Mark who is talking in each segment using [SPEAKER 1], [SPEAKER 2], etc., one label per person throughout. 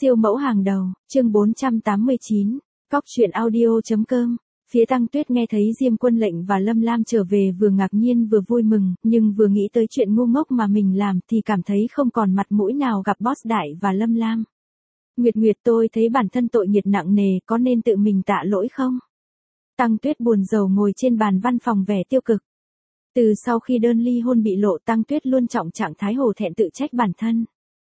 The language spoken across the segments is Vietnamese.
[SPEAKER 1] Siêu mẫu hàng đầu, chương 489, Cóc truyện audio.com. Phía Tăng Tuyết nghe thấy Diêm Quân Lệnh và Lâm Lam trở về vừa ngạc nhiên vừa vui mừng, nhưng vừa nghĩ tới chuyện ngu ngốc mà mình làm thì cảm thấy không còn mặt mũi nào gặp Boss Đại và Lâm Lam. Nguyệt, tôi thấy bản thân tội nghiệp nặng nề, có nên tự mình tạ lỗi không? Tăng Tuyết buồn rầu ngồi trên bàn văn phòng vẻ tiêu cực. Từ sau khi đơn ly hôn bị lộ, Tăng Tuyết luôn trọng trạng thái hổ thẹn tự trách bản thân.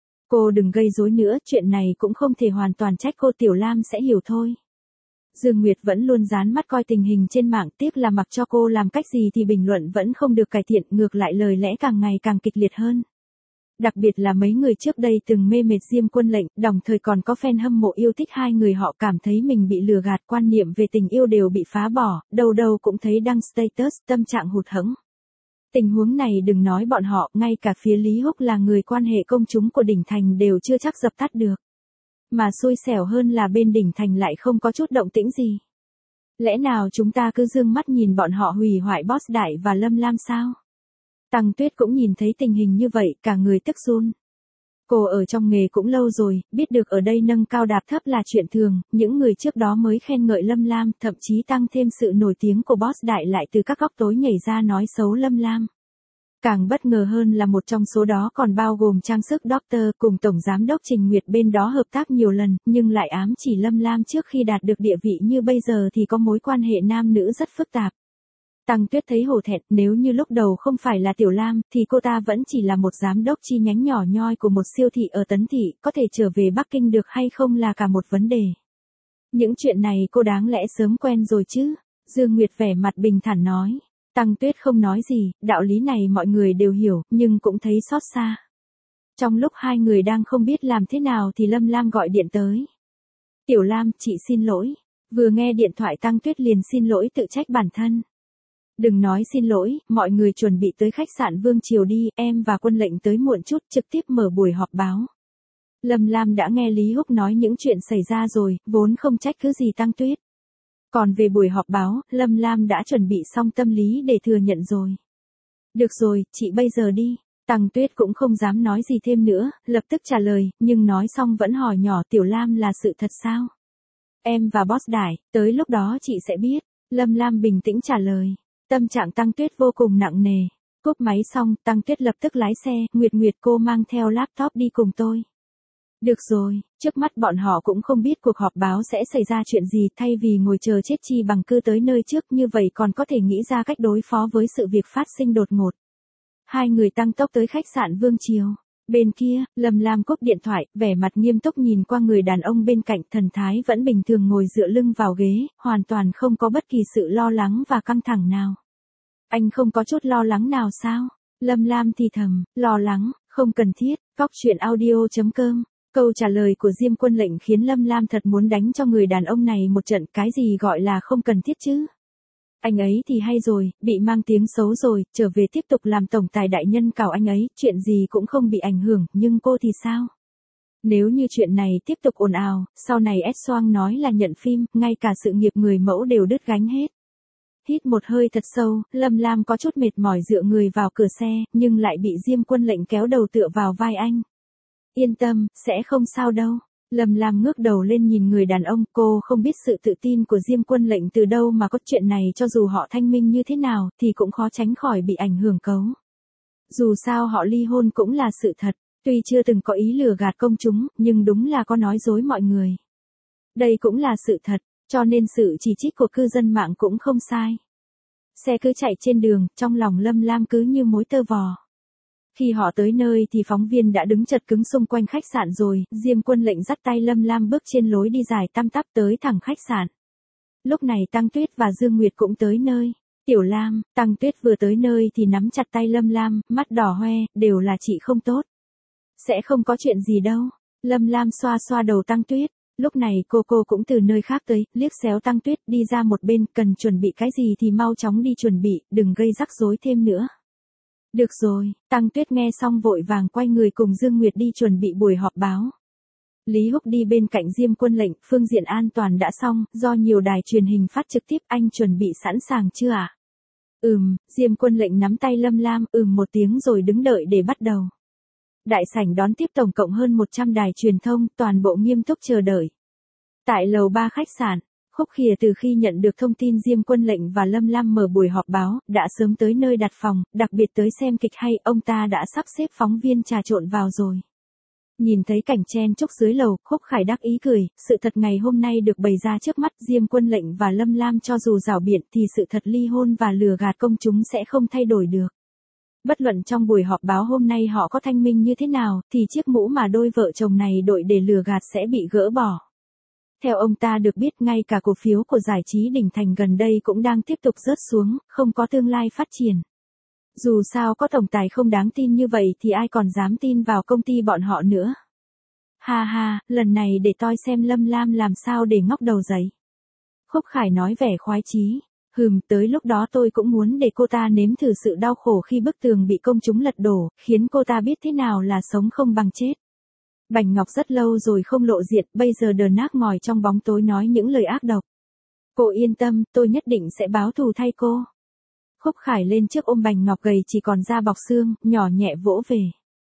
[SPEAKER 1] Cô đừng gây rối nữa, chuyện này cũng không thể hoàn toàn trách cô, Tiểu Lam sẽ hiểu thôi. Dương Nguyệt vẫn luôn dán mắt coi tình hình trên mạng, tiếc là mặc cho cô làm cách gì thì bình luận vẫn không được cải thiện, ngược lại lời lẽ càng ngày càng kịch liệt hơn. Đặc biệt là mấy người trước đây từng mê mệt Diêm Quân Lệnh, đồng thời còn có fan hâm mộ yêu thích hai người, họ cảm thấy mình bị lừa gạt, quan niệm về tình yêu đều bị phá bỏ, đâu đâu cũng thấy đăng status, tâm trạng hụt hẫng. Tình huống này đừng nói bọn họ, ngay cả phía Lý Húc là người quan hệ công chúng của Đỉnh Thành đều chưa chắc dập tắt được. Mà xui xẻo hơn là bên Đỉnh Thành lại không có chút động tĩnh gì. Lẽ nào chúng ta cứ dương mắt nhìn bọn họ hủy hoại Boss Đại và Lâm Lam sao? Tăng Tuyết cũng nhìn thấy tình hình như vậy, cả người tức run. Cô ở trong nghề cũng lâu rồi, biết được ở đây nâng cao đạp thấp là chuyện thường, những người trước đó mới khen ngợi Lâm Lam, thậm chí tăng thêm sự nổi tiếng của Boss Đại lại từ các góc tối nhảy ra nói xấu Lâm Lam. Càng bất ngờ hơn là một trong số đó còn bao gồm trang sức Doctor cùng Tổng Giám đốc Trình Nguyệt, bên đó hợp tác nhiều lần, nhưng lại ám chỉ Lâm Lam trước khi đạt được địa vị như bây giờ thì có mối quan hệ nam nữ rất phức tạp. Tăng Tuyết thấy hổ thẹn, nếu như lúc đầu không phải là Tiểu Lam, thì cô ta vẫn chỉ là một giám đốc chi nhánh nhỏ nhoi của một siêu thị ở Tấn Thị, có thể trở về Bắc Kinh được hay không là cả một vấn đề. Những chuyện này cô đáng lẽ sớm quen rồi chứ, Dương Nguyệt vẻ mặt bình thản nói. Tăng Tuyết không nói gì, đạo lý này mọi người đều hiểu, nhưng cũng thấy xót xa. Trong lúc hai người đang không biết làm thế nào thì Lâm Lam gọi điện tới. Tiểu Lam, chị xin lỗi. Vừa nghe điện thoại Tăng Tuyết liền xin lỗi tự trách bản thân. Đừng nói xin lỗi, mọi người chuẩn bị tới khách sạn Vương Triều đi, em và Quân Lệnh tới muộn chút, trực tiếp mở buổi họp báo. Lâm Lam đã nghe Lý Húc nói những chuyện xảy ra rồi, vốn không trách cứ gì Tăng Tuyết. Còn về buổi họp báo, Lâm Lam đã chuẩn bị xong tâm lý để thừa nhận rồi. Được rồi, chị bây giờ đi. Tăng Tuyết cũng không dám nói gì thêm nữa, lập tức trả lời, nhưng nói xong vẫn hỏi nhỏ, Tiểu Lam là sự thật sao? Em và Boss Đại, tới lúc đó chị sẽ biết. Lâm Lam bình tĩnh trả lời. Tâm trạng Tăng Tuyết vô cùng nặng nề. Cúp máy xong, Tăng Tuyết lập tức lái xe, Nguyệt cô mang theo laptop đi cùng tôi. Được rồi, trước mắt bọn họ cũng không biết cuộc họp báo sẽ xảy ra chuyện gì, thay vì ngồi chờ chết chi bằng cứ tới nơi trước, như vậy còn có thể nghĩ ra cách đối phó với sự việc phát sinh đột ngột. Hai người tăng tốc tới khách sạn Vương Triều. Bên kia, Lâm Lam cúp điện thoại, vẻ mặt nghiêm túc nhìn qua người đàn ông bên cạnh, thần thái vẫn bình thường ngồi dựa lưng vào ghế, hoàn toàn không có bất kỳ sự lo lắng và căng thẳng nào. Anh không có chút lo lắng nào sao? Lâm Lam thì thầm, lo lắng, không cần thiết. Cóc truyện audio.com. Câu trả lời của Diêm Quân Lệnh khiến Lâm Lam thật muốn đánh cho người đàn ông này một trận, cái gì gọi là không cần thiết chứ? Anh ấy thì hay rồi, bị mang tiếng xấu rồi, trở về tiếp tục làm tổng tài đại nhân cào anh ấy, chuyện gì cũng không bị ảnh hưởng, nhưng cô thì sao? Nếu như chuyện này tiếp tục ồn ào, sau này S Soang nói là nhận phim, ngay cả sự nghiệp người mẫu đều đứt gánh hết. Hít một hơi thật sâu, Lâm Lam có chút mệt mỏi dựa người vào cửa xe, nhưng lại bị Diêm Quân Lệnh kéo đầu tựa vào vai anh. Yên tâm, sẽ không sao đâu. Lâm Lam ngước đầu lên nhìn người đàn ông, cô không biết sự tự tin của Diêm Quân Lệnh từ đâu mà có, chuyện này cho dù họ thanh minh như thế nào, thì cũng khó tránh khỏi bị ảnh hưởng cấu. Dù sao họ ly hôn cũng là sự thật, tuy chưa từng có ý lừa gạt công chúng, nhưng đúng là có nói dối mọi người. Đây cũng là sự thật, cho nên sự chỉ trích của cư dân mạng cũng không sai. Xe cứ chạy trên đường, trong lòng Lâm Lam cứ như mối tơ vò. Khi họ tới nơi thì phóng viên đã đứng chật cứng xung quanh khách sạn rồi, Diêm Quân Lệnh dắt tay Lâm Lam bước trên lối đi dài tăm tắp tới thẳng khách sạn. Lúc này Tăng Tuyết và Dương Nguyệt cũng tới nơi. Tiểu Lam, Tăng Tuyết vừa tới nơi thì nắm chặt tay Lâm Lam, mắt đỏ hoe, đều là chị không tốt. Sẽ không có chuyện gì đâu. Lâm Lam xoa xoa đầu Tăng Tuyết. Lúc này cô cũng từ nơi khác tới, liếc xéo Tăng Tuyết đi ra một bên, cần chuẩn bị cái gì thì mau chóng đi chuẩn bị, đừng gây rắc rối thêm nữa. Được rồi, Tăng Tuyết nghe xong vội vàng quay người cùng Dương Nguyệt đi chuẩn bị buổi họp báo. Lý Húc đi bên cạnh Diêm Quân Lệnh, phương diện an toàn đã xong, do nhiều đài truyền hình phát trực tiếp, anh chuẩn bị sẵn sàng chưa ạ? Diêm Quân Lệnh nắm tay Lâm Lam, một tiếng rồi đứng đợi để bắt đầu. Đại sảnh đón tiếp tổng cộng hơn 100 đài truyền thông, toàn bộ nghiêm túc chờ đợi. Tại lầu 3 khách sạn, Khúc Khìa từ khi nhận được thông tin Diêm Quân Lệnh và Lâm Lam mở buổi họp báo, đã sớm tới nơi đặt phòng, đặc biệt tới xem kịch hay, ông ta đã sắp xếp phóng viên trà trộn vào rồi. Nhìn thấy cảnh chen chúc dưới lầu, Khúc Khải đắc ý cười, sự thật ngày hôm nay được bày ra trước mắt, Diêm Quân Lệnh và Lâm Lam cho dù rảo biện thì sự thật ly hôn và lừa gạt công chúng sẽ không thay đổi được. Bất luận trong buổi họp báo hôm nay họ có thanh minh như thế nào, thì chiếc mũ mà đôi vợ chồng này đội để lừa gạt sẽ bị gỡ bỏ. Theo ông ta được biết, ngay cả cổ phiếu của giải trí Đỉnh Thành gần đây cũng đang tiếp tục rớt xuống, không có tương lai phát triển. Dù sao có tổng tài không đáng tin như vậy thì ai còn dám tin vào công ty bọn họ nữa. Ha ha, lần này để tôi xem Lâm Lam làm sao để ngóc đầu dậy. Khúc Khải nói vẻ khoái chí. Tới lúc đó tôi cũng muốn để cô ta nếm thử sự đau khổ khi bức tường bị công chúng lật đổ, khiến cô ta biết thế nào là sống không bằng chết. Bạch Ngọc rất lâu rồi không lộ diện, bây giờ đờ nác ngồi trong bóng tối nói những lời ác độc. Cô yên tâm, tôi nhất định sẽ báo thù thay cô. Khúc Khải lên trước ôm Bạch Ngọc gầy chỉ còn da bọc xương, nhỏ nhẹ vỗ về.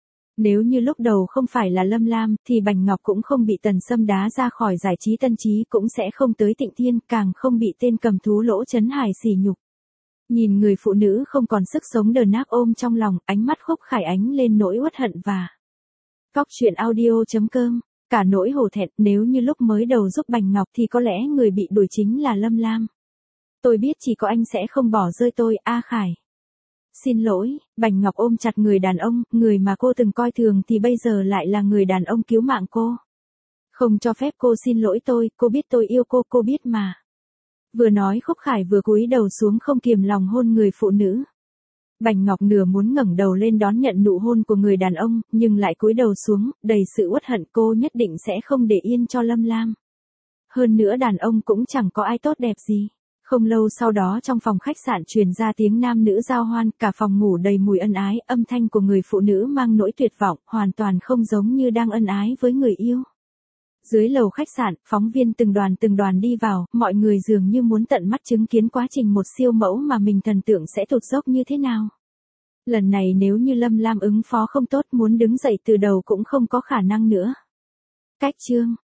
[SPEAKER 1] Nếu như lúc đầu không phải là Lâm Lam, thì Bạch Ngọc cũng không bị Tần Sâm đá ra khỏi giải trí Tân Chí, cũng sẽ không tới Tịnh Thiên, càng không bị tên cầm thú Lỗ Chấn Hải sỉ nhục. Nhìn người phụ nữ không còn sức sống đờ nác ôm trong lòng, ánh mắt Khúc Khải ánh lên nỗi uất hận và Cóc truyện audio.com. Cả nỗi hổ thẹn, nếu như lúc mới đầu giúp Bạch Ngọc thì có lẽ người bị đuổi chính là Lâm Lam. Tôi biết chỉ có anh sẽ không bỏ rơi tôi, A Khải. Xin lỗi, Bạch Ngọc ôm chặt người đàn ông, người mà cô từng coi thường thì bây giờ lại là người đàn ông cứu mạng cô. Không cho phép cô xin lỗi tôi, cô biết tôi yêu cô biết mà. Vừa nói Khúc Khải vừa cúi đầu xuống không kiềm lòng hôn người phụ nữ. Bạch Ngọc nửa muốn ngẩng đầu lên đón nhận nụ hôn của người đàn ông, nhưng lại cúi đầu xuống, đầy sự uất hận, cô nhất định sẽ không để yên cho Lâm Lam. Hơn nữa đàn ông cũng chẳng có ai tốt đẹp gì. Không lâu sau đó trong phòng khách sạn truyền ra tiếng nam nữ giao hoan, cả phòng ngủ đầy mùi ân ái, âm thanh của người phụ nữ mang nỗi tuyệt vọng, hoàn toàn không giống như đang ân ái với người yêu. Dưới lầu khách sạn, phóng viên từng đoàn đi vào, mọi người dường như muốn tận mắt chứng kiến quá trình một siêu mẫu mà mình thần tượng sẽ tụt dốc như thế nào. Lần này nếu như Lâm Lam ứng phó không tốt, muốn đứng dậy từ đầu cũng không có khả năng nữa. Cách chương